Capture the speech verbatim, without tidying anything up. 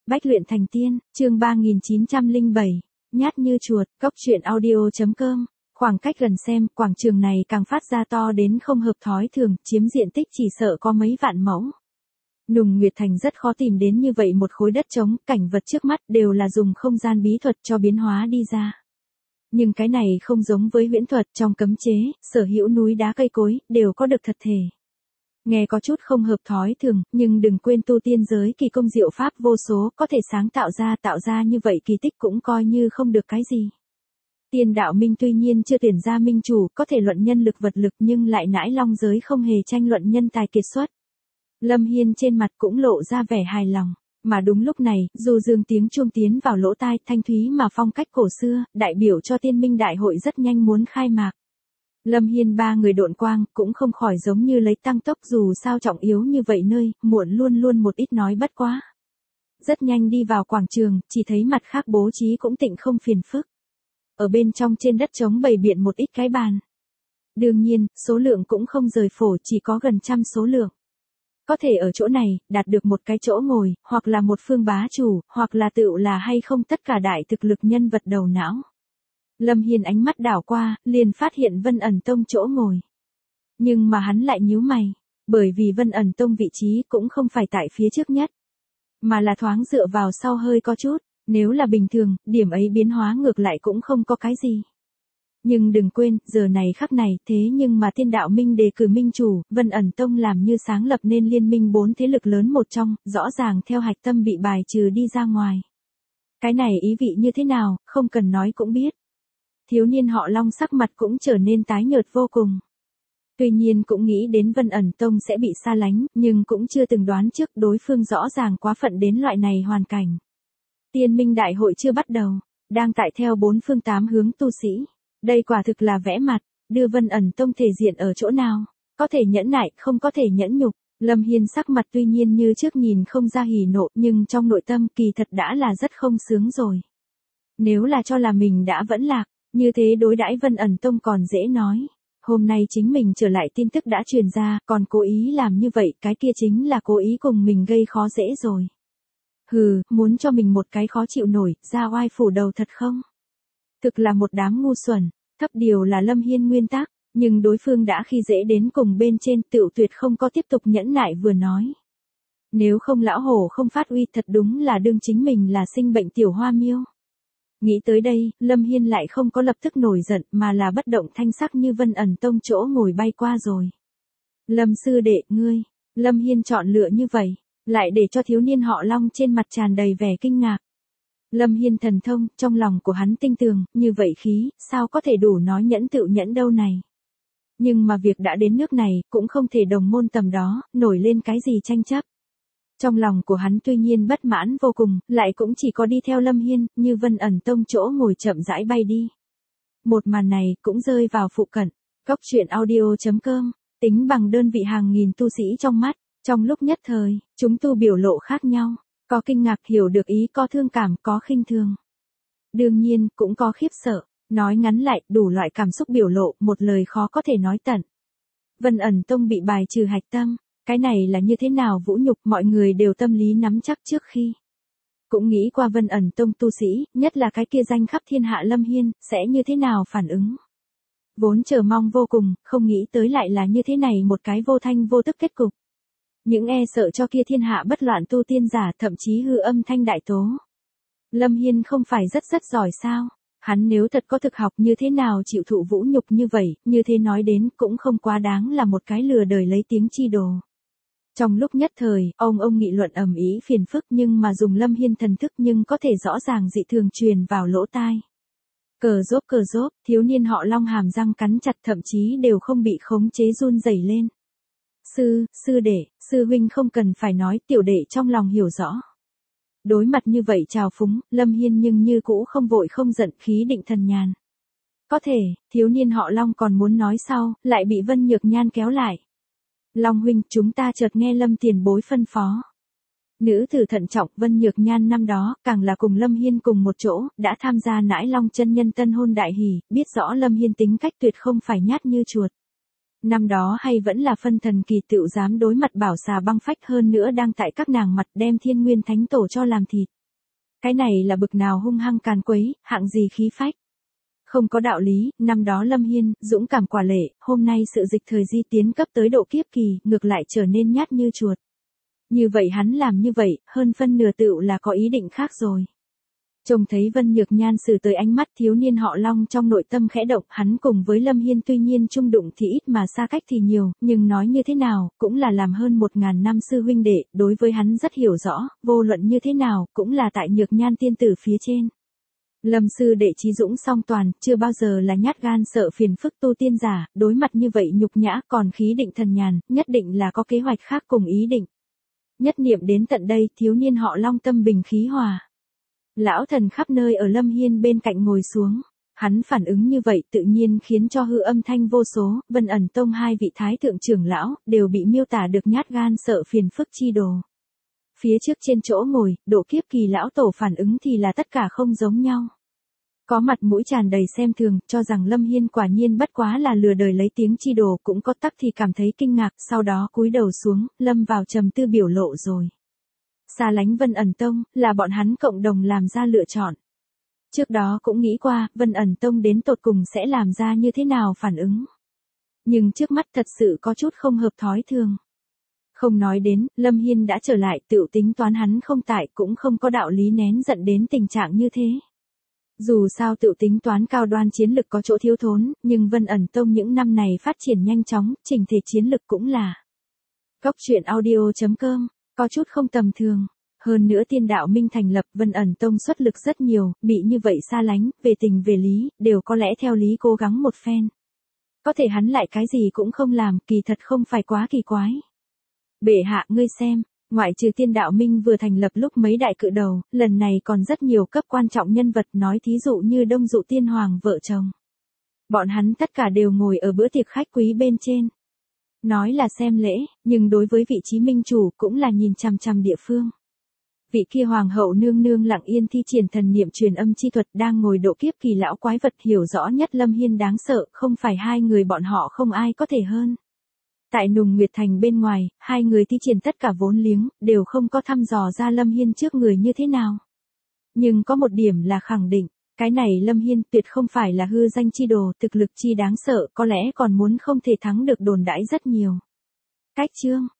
Bách luyện thành tiên, chương ba nghìn chín trăm lẻ bảy, nhát như chuột, cốc truyện audio.com. Khoảng cách gần xem, quảng trường này càng phát ra to đến không hợp thói thường, chiếm diện tích chỉ sợ có mấy vạn mẫu. Nùng Nguyệt Thành rất khó tìm đến như vậy một khối đất trống, cảnh vật trước mắt đều là dùng không gian bí thuật cho biến hóa đi ra. Nhưng cái này không giống với huyễn thuật, trong cấm chế, sở hữu núi đá cây cối, đều có được thật thể. Nghe có chút không hợp thói thường, nhưng đừng quên tu tiên giới kỳ công diệu pháp vô số, có thể sáng tạo ra tạo ra như vậy kỳ tích cũng coi như không được cái gì. Tiên đạo minh tuy nhiên chưa tuyển ra minh chủ, có thể luận nhân lực vật lực nhưng lại nãi long giới không hề tranh luận nhân tài kiệt xuất. Lâm Hiên trên mặt cũng lộ ra vẻ hài lòng, mà đúng lúc này, dù dương tiếng chuông tiến vào lỗ tai, thanh thúy mà phong cách cổ xưa, đại biểu cho tiên minh đại hội rất nhanh muốn khai mạc. Lâm Hiên ba người độn quang, cũng không khỏi giống như lấy tăng tốc, dù sao trọng yếu như vậy nơi, muộn luôn luôn một ít nói bất quá. Rất nhanh đi vào quảng trường, chỉ thấy mặt khác bố trí cũng tịnh không phiền phức. Ở bên trong trên đất trống bày biện một ít cái bàn. Đương nhiên, số lượng cũng không rời phổ, chỉ có gần trăm số lượng. Có thể ở chỗ này, đạt được một cái chỗ ngồi, hoặc là một phương bá chủ, hoặc là tựu là hay không tất cả đại thực lực nhân vật đầu não. Lâm Hiên ánh mắt đảo qua, liền phát hiện Vân ẩn tông chỗ ngồi. Nhưng mà hắn lại nhíu mày, bởi vì Vân ẩn tông vị trí cũng không phải tại phía trước nhất, mà là thoáng dựa vào sau hơi có chút, nếu là bình thường, điểm ấy biến hóa ngược lại cũng không có cái gì. Nhưng đừng quên, giờ này khắc này, thế nhưng mà tiên đạo minh đề cử minh chủ, Vân ẩn tông làm như sáng lập nên liên minh bốn thế lực lớn một trong, rõ ràng theo hạch tâm bị bài trừ đi ra ngoài. Cái này ý vị như thế nào, không cần nói cũng biết. Thiếu niên họ Long sắc mặt cũng trở nên tái nhợt vô cùng. Tuy nhiên cũng nghĩ đến Vân ẩn tông sẽ bị xa lánh, nhưng cũng chưa từng đoán trước đối phương rõ ràng quá phận đến loại này hoàn cảnh. Tiên minh đại hội chưa bắt đầu, đang tại theo bốn phương tám hướng tu sĩ. Đây quả thực là vẽ mặt, đưa Vân ẩn tông thể diện ở chỗ nào, có thể nhẫn nại, không có thể nhẫn nhục. Lâm Hiên sắc mặt tuy nhiên như trước nhìn không ra hỉ nộ, nhưng trong nội tâm kỳ thật đã là rất không sướng rồi. Nếu là cho là mình đã vẫn lạc, như thế đối đãi Vân ẩn tông còn dễ nói. Hôm nay chính mình trở lại tin tức đã truyền ra, còn cố ý làm như vậy, cái kia chính là cố ý cùng mình gây khó dễ rồi. Hừ, muốn cho mình một cái khó chịu nổi, ra oai phủ đầu thật không? Thực là một đám ngu xuẩn, thấp điều là Lâm Hiên nguyên tắc, nhưng đối phương đã khi dễ đến cùng bên trên, tựu tuyệt không có tiếp tục nhẫn nại vừa nói. Nếu không lão hổ không phát uy, thật đúng là đương chính mình là sinh bệnh tiểu hoa miêu. Nghĩ tới đây, Lâm Hiên lại không có lập tức nổi giận, mà là bất động thanh sắc như Vân ẩn tông chỗ ngồi bay qua rồi. Lâm sư đệ, ngươi, Lâm Hiên chọn lựa như vậy, lại để cho thiếu niên họ Long trên mặt tràn đầy vẻ kinh ngạc. Lâm Hiên thần thông, trong lòng của hắn tinh tường, như vậy khí, sao có thể đủ nói nhẫn tựu nhẫn đâu này. Nhưng mà việc đã đến nước này, cũng không thể đồng môn tầm đó, nổi lên cái gì tranh chấp. Trong lòng của hắn tuy nhiên bất mãn vô cùng, lại cũng chỉ có đi theo Lâm Hiên, như Vân ẩn tông chỗ ngồi chậm rãi bay đi. Một màn này cũng rơi vào phụ cận, cốc truyện audio.com, tính bằng đơn vị hàng nghìn tu sĩ trong mắt, trong lúc nhất thời, chúng tu biểu lộ khác nhau, có kinh ngạc hiểu được ý, có thương cảm, có khinh thường. Đương nhiên, cũng có khiếp sợ, nói ngắn lại, đủ loại cảm xúc biểu lộ, một lời khó có thể nói tận. Vân ẩn tông bị bài trừ hạch tâm. Cái này là như thế nào vũ nhục, mọi người đều tâm lý nắm chắc trước khi. Cũng nghĩ qua Vân ẩn tông tu sĩ, nhất là cái kia danh khắp thiên hạ Lâm Hiên, sẽ như thế nào phản ứng. Vốn chờ mong vô cùng, không nghĩ tới lại là như thế này một cái vô thanh vô tức kết cục. Những e sợ cho kia thiên hạ bất loạn tu tiên giả, thậm chí hư âm thanh đại tố. Lâm Hiên không phải rất rất giỏi sao? Hắn nếu thật có thực học như thế nào chịu thụ vũ nhục như vậy, như thế nói đến cũng không quá đáng là một cái lừa đời lấy tiếng chi đồ. Trong lúc nhất thời, ông ông nghị luận ầm ĩ phiền phức, nhưng mà dùng Lâm Hiên thần thức nhưng có thể rõ ràng dị thường truyền vào lỗ tai. Cờ rốp cờ rốp, thiếu niên họ Long hàm răng cắn chặt, thậm chí đều không bị khống chế run rẩy lên. Sư, sư đệ, sư huynh không cần phải nói, tiểu đệ trong lòng hiểu rõ. Đối mặt như vậy trào phúng, Lâm Hiên nhưng như cũ không vội không giận, khí định thần nhàn. Có thể, thiếu niên họ Long còn muốn nói sau, lại bị Vân Nhược Nhan kéo lại. Long huynh, chúng ta chợt nghe Lâm tiền bối phân phó. Nữ tử thận trọng, Vân Nhược Nhan năm đó, càng là cùng Lâm Hiên cùng một chỗ, đã tham gia nãi Long chân nhân tân hôn đại hỷ, biết rõ Lâm Hiên tính cách tuyệt không phải nhát như chuột. Năm đó hay vẫn là phân thần kỳ tựu dám đối mặt bảo xà băng phách, hơn nữa đang tại các nàng mặt đem Thiên Nguyên Thánh Tổ cho làm thịt. Cái này là bực nào hung hăng càn quấy, hạng gì khí phách. Không có đạo lý, năm đó Lâm Hiên, dũng cảm quả lệ, hôm nay sự dịch thời di tiến cấp tới độ kiếp kỳ, ngược lại trở nên nhát như chuột. Như vậy hắn làm như vậy, hơn phân nửa tựu là có ý định khác rồi. Trông thấy Vân Nhược Nhan xử tới ánh mắt thiếu niên họ Long trong nội tâm khẽ động, hắn cùng với Lâm Hiên tuy nhiên chung đụng thì ít mà xa cách thì nhiều, nhưng nói như thế nào, cũng là làm hơn một ngàn năm sư huynh đệ, đối với hắn rất hiểu rõ, vô luận như thế nào, cũng là tại Nhược Nhan tiên tử phía trên. Lâm sư đệ trí dũng song toàn, chưa bao giờ là nhát gan sợ phiền phức tu tiên giả, đối mặt như vậy nhục nhã còn khí định thần nhàn, nhất định là có kế hoạch khác cùng ý định. Nhất niệm đến tận đây, thiếu niên họ Long tâm bình khí hòa. Lão thần khắp nơi ở Lâm Hiên bên cạnh ngồi xuống. Hắn phản ứng như vậy tự nhiên khiến cho hư âm thanh vô số, Vân ẩn tông hai vị thái thượng trưởng lão, đều bị miêu tả được nhát gan sợ phiền phức chi đồ. Phía trước trên chỗ ngồi, độ kiếp kỳ lão tổ phản ứng thì là tất cả không giống nhau. Có mặt mũi tràn đầy xem thường, cho rằng Lâm Hiên quả nhiên bất quá là lừa đời lấy tiếng chi đồ, cũng có tắc thì cảm thấy kinh ngạc, sau đó cúi đầu xuống, lâm vào trầm tư biểu lộ rồi. Xa lánh Vân ẩn tông, là bọn hắn cộng đồng làm ra lựa chọn. Trước đó cũng nghĩ qua, Vân ẩn tông đến tột cùng sẽ làm ra như thế nào phản ứng. Nhưng trước mắt thật sự có chút không hợp thói thường. Không nói đến, Lâm Hiên đã trở lại, tự tính toán hắn không tại, cũng không có đạo lý nén giận đến tình trạng như thế. Dù sao tự tính toán cao đoan chiến lực có chỗ thiếu thốn, nhưng Vân ẩn tông những năm này phát triển nhanh chóng, chỉnh thể chiến lực cũng là. Góc truyện audio chấm com, có chút không tầm thường. Hơn nữa tiên đạo minh thành lập, Vân ẩn tông xuất lực rất nhiều, bị như vậy xa lánh, về tình về lý, đều có lẽ theo lý cố gắng một phen. Có thể hắn lại cái gì cũng không làm, kỳ thật không phải quá kỳ quái. Bệ hạ ngươi xem, ngoại trừ tiên đạo minh vừa thành lập lúc mấy đại cự đầu, lần này còn rất nhiều cấp quan trọng nhân vật, nói thí dụ như Đông Dụ tiên hoàng vợ chồng. Bọn hắn tất cả đều ngồi ở bữa tiệc khách quý bên trên. Nói là xem lễ, nhưng đối với vị trí minh chủ cũng là nhìn chằm chằm địa phương. Vị kia hoàng hậu nương nương lặng yên thi triển thần niệm truyền âm chi thuật, đang ngồi độ kiếp kỳ lão quái vật, hiểu rõ nhất Lâm Hiên đáng sợ, không phải hai người bọn họ không ai có thể hơn. Tại Nùng Nguyệt Thành bên ngoài, hai người thi triển tất cả vốn liếng, đều không có thăm dò ra Lâm Hiên trước người như thế nào. Nhưng có một điểm là khẳng định, cái này Lâm Hiên tuyệt không phải là hư danh chi đồ, thực lực chi đáng sợ, có lẽ còn muốn không thể thắng được đồn đãi rất nhiều. Cách chương